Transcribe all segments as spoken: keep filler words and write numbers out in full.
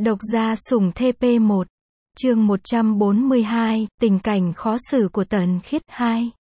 Độc gia sủng thê pê một. Chương một trăm bốn mươi hai, tình cảnh khó xử của Tần Khiết hai.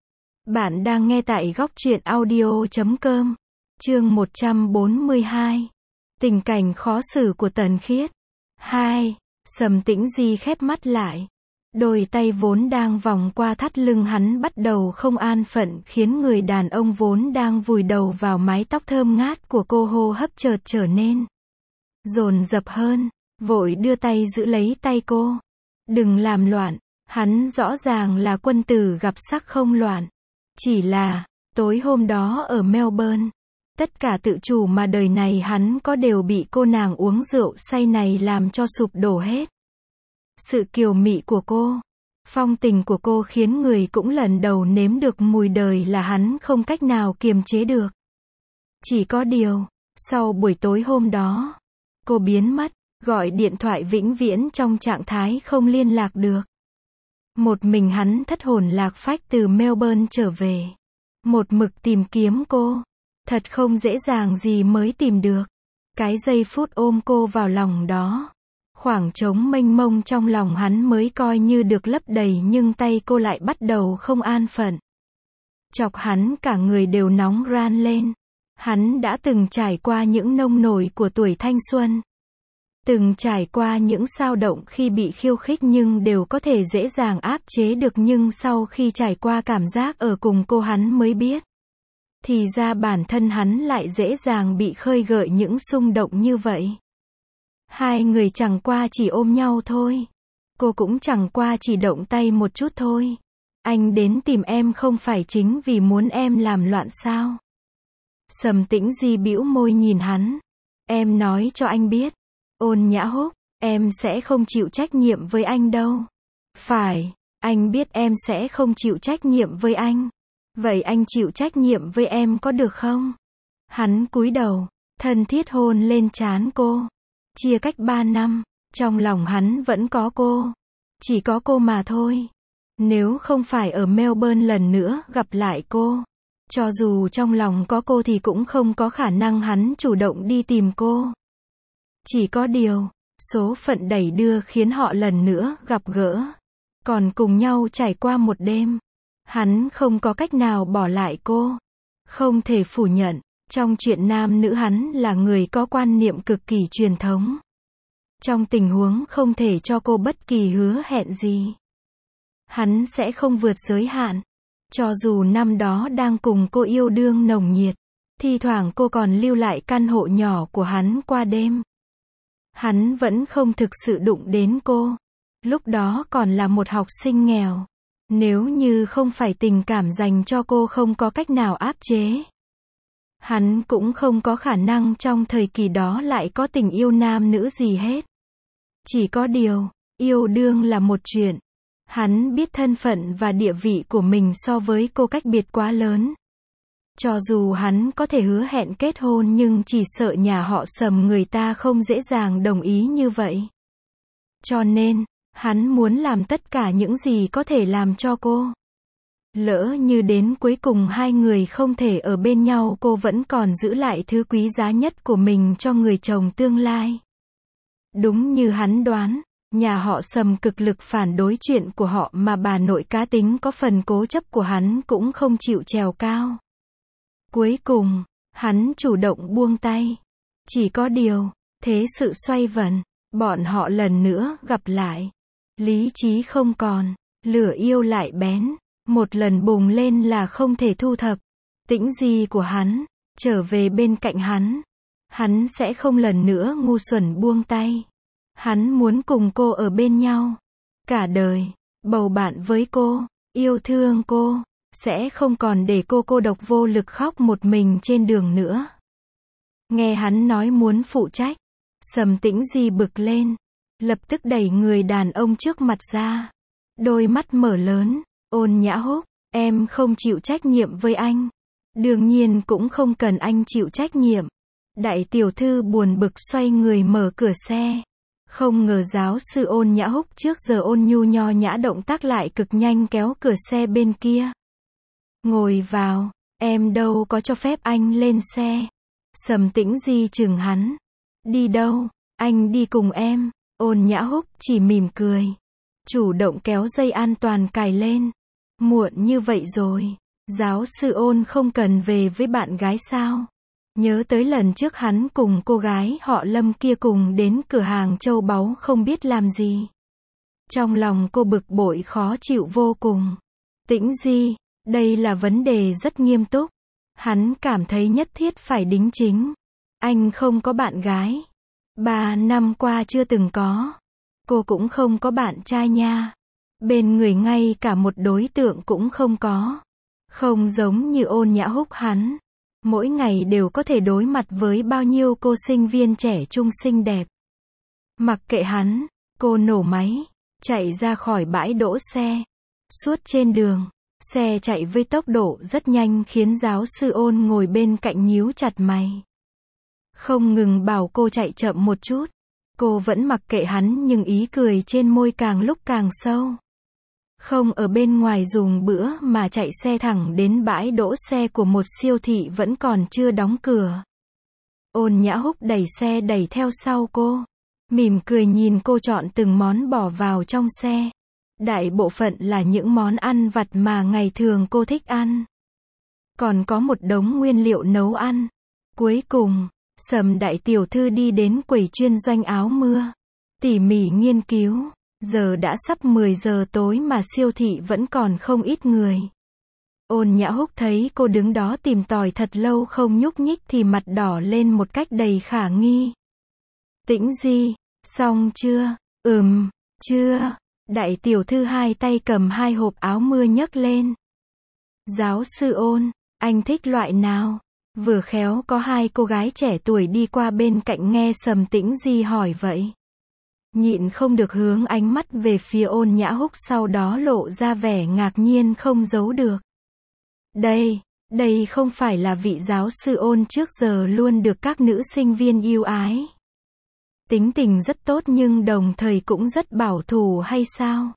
Bạn đang nghe tại góc truyện audio chấm com. Chương một trăm bốn mươi hai. Tình cảnh khó xử của Tần Khiết hai. Sầm Tĩnh Di khép mắt lại. Đôi tay vốn đang vòng qua thắt lưng hắn bắt đầu không an phận, khiến người đàn ông vốn đang vùi đầu vào mái tóc thơm ngát của cô hô hấp chợt trở nên dồn dập hơn, vội đưa tay giữ lấy tay cô. Đừng làm loạn, hắn rõ ràng là quân tử gặp sắc không loạn. Chỉ là, tối hôm đó ở Melbourne, tất cả tự chủ mà đời này hắn có đều bị cô nàng uống rượu say này làm cho sụp đổ hết. Sự kiều mị của cô, phong tình của cô khiến người cũng lần đầu nếm được mùi đời là hắn không cách nào kiềm chế được. Chỉ có điều, sau buổi tối hôm đó, cô biến mất, gọi điện thoại vĩnh viễn trong trạng thái không liên lạc được. Một mình hắn thất hồn lạc phách từ Melbourne trở về. Một mực tìm kiếm cô. Thật không dễ dàng gì mới tìm được. Cái giây phút ôm cô vào lòng đó. Khoảng trống mênh mông trong lòng hắn mới coi như được lấp đầy, nhưng tay cô lại bắt đầu không an phận. Chọc hắn cả người đều nóng ran lên. Hắn đã từng trải qua những nông nổi của tuổi thanh xuân. Từng trải qua những xao động khi bị khiêu khích nhưng đều có thể dễ dàng áp chế được, nhưng sau khi trải qua cảm giác ở cùng cô hắn mới biết. Thì ra bản thân hắn lại dễ dàng bị khơi gợi những xung động như vậy. Hai người chẳng qua chỉ ôm nhau thôi. Cô cũng chẳng qua chỉ động tay một chút thôi. Anh đến tìm em không phải chính vì muốn em làm loạn sao? Sầm Tĩnh Di bĩu môi nhìn hắn. Em nói cho anh biết. Ôn Nhã Húc, em sẽ không chịu trách nhiệm với anh đâu. Phải, anh biết em sẽ không chịu trách nhiệm với anh. Vậy anh chịu trách nhiệm với em có được không? Hắn cúi đầu, thân thiết hôn lên trán cô. Chia cách ba năm, trong lòng hắn vẫn có cô. Chỉ có cô mà thôi. Nếu không phải ở Melbourne lần nữa gặp lại cô, cho dù trong lòng có cô thì cũng không có khả năng hắn chủ động đi tìm cô. Chỉ có điều, số phận đẩy đưa khiến họ lần nữa gặp gỡ. Còn cùng nhau trải qua một đêm. Hắn không có cách nào bỏ lại cô. Không thể phủ nhận, trong chuyện nam nữ hắn là người có quan niệm cực kỳ truyền thống. Trong tình huống không thể cho cô bất kỳ hứa hẹn gì, hắn sẽ không vượt giới hạn. Cho dù năm đó đang cùng cô yêu đương nồng nhiệt, thi thoảng cô còn lưu lại căn hộ nhỏ của hắn qua đêm. Hắn vẫn không thực sự đụng đến cô. Lúc đó còn là một học sinh nghèo. Nếu như không phải tình cảm dành cho cô không có cách nào áp chế, hắn cũng không có khả năng trong thời kỳ đó lại có tình yêu nam nữ gì hết. Chỉ có điều, yêu đương là một chuyện. Hắn biết thân phận và địa vị của mình so với cô cách biệt quá lớn. Cho dù hắn có thể hứa hẹn kết hôn nhưng chỉ sợ nhà họ Sầm người ta không dễ dàng đồng ý như vậy. Cho nên, hắn muốn làm tất cả những gì có thể làm cho cô. Lỡ như đến cuối cùng hai người không thể ở bên nhau, cô vẫn còn giữ lại thứ quý giá nhất của mình cho người chồng tương lai. Đúng như hắn đoán, nhà họ Sầm cực lực phản đối chuyện của họ, mà bà nội cá tính có phần cố chấp của hắn cũng không chịu trèo cao. Cuối cùng, hắn chủ động buông tay. Chỉ có điều, thế sự xoay vần, bọn họ lần nữa gặp lại. Lý trí không còn, lửa yêu lại bén, một lần bùng lên là không thể thu thập. Tĩnh Di của hắn, trở về bên cạnh hắn. Hắn sẽ không lần nữa ngu xuẩn buông tay. Hắn muốn cùng cô ở bên nhau. Cả đời, bầu bạn với cô, yêu thương cô. Sẽ không còn để cô cô độc vô lực khóc một mình trên đường nữa. Nghe hắn nói muốn phụ trách, Sầm Tĩnh Di bực lên, lập tức đẩy người đàn ông trước mặt ra. Đôi mắt mở lớn. Ôn Nhã Húc, em không chịu trách nhiệm với anh. Đương nhiên cũng không cần anh chịu trách nhiệm. Đại tiểu thư buồn bực xoay người mở cửa xe. Không ngờ giáo sư Ôn Nhã Húc trước giờ ôn nhu nho nhã, động tác lại cực nhanh kéo cửa xe bên kia. Ngồi vào, em đâu có cho phép anh lên xe. Sầm Tĩnh Di chừng hắn. Đi đâu? Anh đi cùng em. Ôn Nhã Húc chỉ mỉm cười. Chủ động kéo dây an toàn cài lên. Muộn như vậy rồi. Giáo sư Ôn không cần về với bạn gái sao? Nhớ tới lần trước hắn cùng cô gái họ Lâm kia cùng đến cửa hàng châu báu không biết làm gì. Trong lòng cô bực bội khó chịu vô cùng. Tĩnh Di, đây là vấn đề rất nghiêm túc. Hắn cảm thấy nhất thiết phải đính chính. Anh không có bạn gái. Ba năm qua chưa từng có. Cô cũng không có bạn trai nha. Bên người ngay cả một đối tượng cũng không có. Không giống như Ôn Nhã Húc hắn. Mỗi ngày đều có thể đối mặt với bao nhiêu cô sinh viên trẻ trung xinh đẹp. Mặc kệ hắn, cô nổ máy, chạy ra khỏi bãi đỗ xe. Suốt trên đường, xe chạy với tốc độ rất nhanh khiến giáo sư Ôn ngồi bên cạnh nhíu chặt mày. Không ngừng bảo cô chạy chậm một chút. Cô vẫn mặc kệ hắn nhưng ý cười trên môi càng lúc càng sâu. Không ở bên ngoài dùng bữa mà chạy xe thẳng đến bãi đỗ xe của một siêu thị vẫn còn chưa đóng cửa. Ôn Nhã Húc đẩy xe đẩy theo sau cô. Mỉm cười nhìn cô chọn từng món bỏ vào trong xe. Đại bộ phận là những món ăn vặt mà ngày thường cô thích ăn. Còn có một đống nguyên liệu nấu ăn. Cuối cùng, Sầm đại tiểu thư đi đến quầy chuyên doanh áo mưa. Tỉ mỉ nghiên cứu. Giờ đã sắp mười giờ tối mà siêu thị vẫn còn không ít người. Ôn Nhã Húc thấy cô đứng đó tìm tòi thật lâu không nhúc nhích thì mặt đỏ lên một cách đầy khả nghi. Tĩnh Di, xong chưa? Ừm, chưa. Đại tiểu thư hai tay cầm hai hộp áo mưa nhấc lên. Giáo sư Ôn, anh thích loại nào? Vừa khéo có hai cô gái trẻ tuổi đi qua bên cạnh nghe Sầm Tĩnh Di hỏi vậy. Nhịn không được hướng ánh mắt về phía Ôn Nhã Húc, sau đó lộ ra vẻ ngạc nhiên không giấu được. Đây, đây không phải là vị giáo sư Ôn trước giờ luôn được các nữ sinh viên yêu ái. Tính tình rất tốt nhưng đồng thời cũng rất bảo thủ hay sao?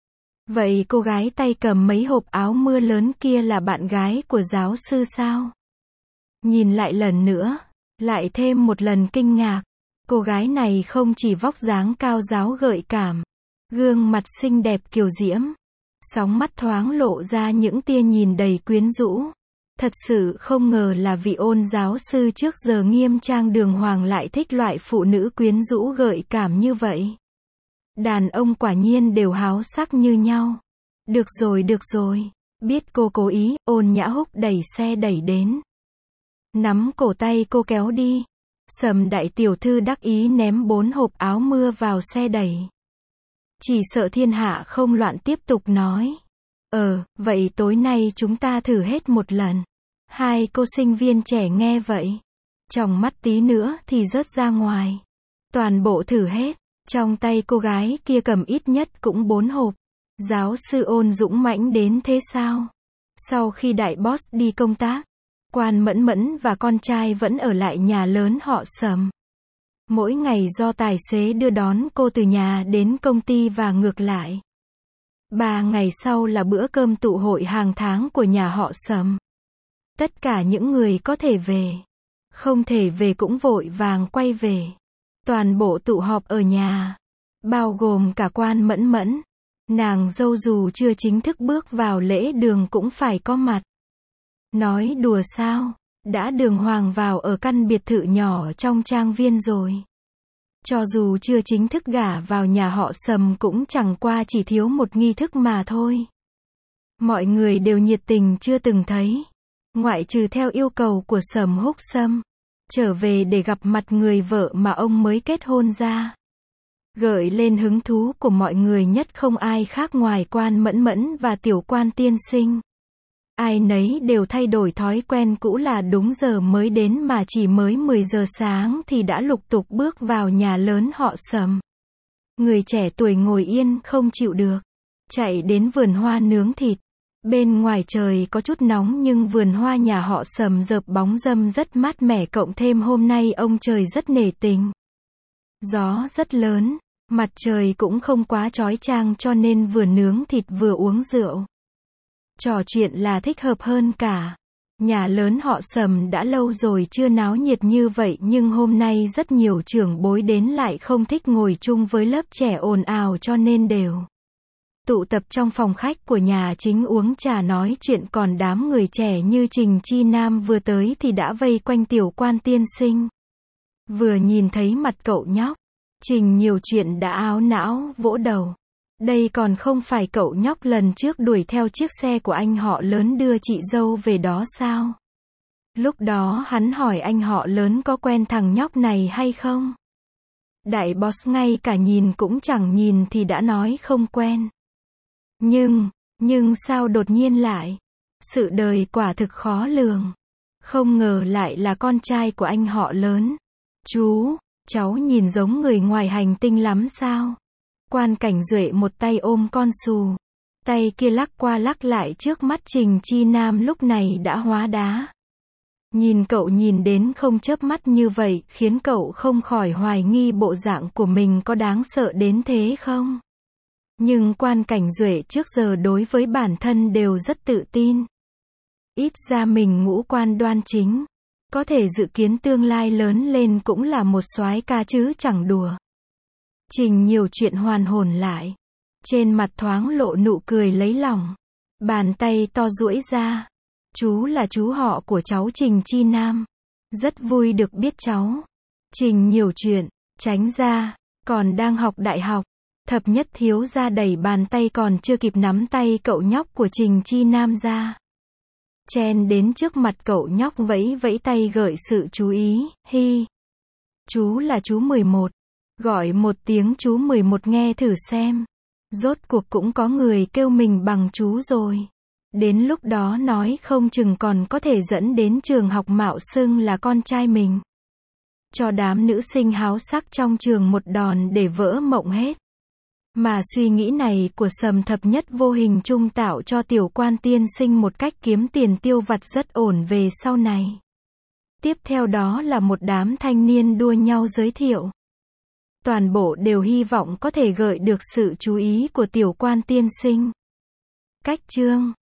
Vậy cô gái tay cầm mấy hộp áo mưa lớn kia là bạn gái của giáo sư sao? Nhìn lại lần nữa, lại thêm một lần kinh ngạc. Cô gái này không chỉ vóc dáng cao ráo gợi cảm, gương mặt xinh đẹp kiều diễm, sóng mắt thoáng lộ ra những tia nhìn đầy quyến rũ. Thật sự không ngờ là vị Ôn giáo sư trước giờ nghiêm trang đường hoàng lại thích loại phụ nữ quyến rũ gợi cảm như vậy. Đàn ông quả nhiên đều háo sắc như nhau. Được rồi được rồi, biết cô cố ý, Ôn Nhã Húc đẩy xe đẩy đến. Nắm cổ tay cô kéo đi. Sầm đại tiểu thư đắc ý ném bốn hộp áo mưa vào xe đẩy. Chỉ sợ thiên hạ không loạn, tiếp tục nói. Ờ, vậy tối nay chúng ta thử hết một lần. Hai cô sinh viên trẻ nghe vậy. Tròng mắt tí nữa thì rớt ra ngoài. Toàn bộ thử hết. Trong tay cô gái kia cầm ít nhất cũng bốn hộp. Giáo sư Ôn dũng mãnh đến thế sao? Sau khi đại boss đi công tác, Quan Mẫn Mẫn và con trai vẫn ở lại nhà lớn họ Sầm. Mỗi ngày do tài xế đưa đón cô từ nhà đến công ty và ngược lại. Ba ngày sau là bữa cơm tụ hội hàng tháng của nhà họ Sầm. Tất cả những người có thể về, không thể về cũng vội vàng quay về. Toàn bộ tụ họp ở nhà, bao gồm cả Quan Mẫn Mẫn. Nàng dâu dù chưa chính thức bước vào lễ đường cũng phải có mặt. Nói đùa sao, đã đường hoàng vào ở căn biệt thự nhỏ trong trang viên rồi. Cho dù chưa chính thức gả vào nhà họ Sầm cũng chẳng qua chỉ thiếu một nghi thức mà thôi. Mọi người đều nhiệt tình chưa từng thấy. Ngoại trừ theo yêu cầu của Sầm Húc Sâm, trở về để gặp mặt người vợ mà ông mới kết hôn ra. Gợi lên hứng thú của mọi người nhất không ai khác ngoài Quan Mẫn Mẫn và tiểu Quan tiên sinh. Ai nấy đều thay đổi thói quen cũ là đúng giờ mới đến mà chỉ mới mười giờ sáng thì đã lục tục bước vào nhà lớn họ Sầm. Người trẻ tuổi ngồi yên không chịu được, chạy đến vườn hoa nướng thịt. Bên ngoài trời có chút nóng nhưng vườn hoa nhà họ Sầm rợp bóng râm rất mát mẻ, cộng thêm hôm nay ông trời rất nể tình. Gió rất lớn, mặt trời cũng không quá chói chang cho nên vừa nướng thịt vừa uống rượu. Trò chuyện là thích hợp hơn cả. Nhà lớn họ Sầm đã lâu rồi chưa náo nhiệt như vậy nhưng hôm nay rất nhiều trưởng bối đến lại không thích ngồi chung với lớp trẻ ồn ào cho nên đều tụ tập trong phòng khách của nhà chính uống trà nói chuyện, còn đám người trẻ như Trình Chi Nam vừa tới thì đã vây quanh Tiểu Quan tiên sinh. Vừa nhìn thấy mặt cậu nhóc, Trình Nhiều Chuyện đã áo não vỗ đầu. Đây còn không phải cậu nhóc lần trước đuổi theo chiếc xe của anh họ lớn đưa chị dâu về đó sao? Lúc đó hắn hỏi anh họ lớn có quen thằng nhóc này hay không? Đại boss ngay cả nhìn cũng chẳng nhìn thì đã nói không quen. Nhưng, nhưng sao đột nhiên lại? Sự đời quả thực khó lường. Không ngờ lại là con trai của anh họ lớn. Chú, cháu nhìn giống người ngoài hành tinh lắm sao? Quan Cảnh Duệ một tay ôm con xù, tay kia lắc qua lắc lại trước mắt Trình Chi Nam lúc này đã hóa đá. Nhìn cậu nhìn đến không chớp mắt như vậy khiến cậu không khỏi hoài nghi bộ dạng của mình có đáng sợ đến thế không? Nhưng Quan Cảnh Duệ trước giờ đối với bản thân đều rất tự tin. Ít ra mình ngũ quan đoan chính, có thể dự kiến tương lai lớn lên cũng là một soái ca chứ chẳng đùa. Trình Nhiều Chuyện hoàn hồn lại, trên mặt thoáng lộ nụ cười lấy lòng, bàn tay to duỗi ra. Chú là chú họ của cháu Trình Chi Nam, rất vui được biết cháu. Trình Nhiều Chuyện, tránh ra, còn đang học đại học. Thập nhất thiếu gia đẩy bàn tay còn chưa kịp nắm tay cậu nhóc của Trình Chi Nam ra, chen đến trước mặt cậu nhóc vẫy vẫy tay gợi sự chú ý. Hi, chú là chú mười một, gọi một tiếng chú mười một nghe thử xem. Rốt cuộc cũng có người kêu mình bằng chú rồi. Đến lúc đó nói không chừng còn có thể dẫn đến trường học mạo xưng là con trai mình, cho đám nữ sinh háo sắc trong trường một đòn để vỡ mộng hết. Mà suy nghĩ này của Sầm Thập Nhất vô hình chung tạo cho Tiểu Quan tiên sinh một cách kiếm tiền tiêu vặt rất ổn về sau này. Tiếp theo đó là một đám thanh niên đua nhau giới thiệu. Toàn bộ đều hy vọng có thể gợi được sự chú ý của Tiểu Quan tiên sinh. Cách chương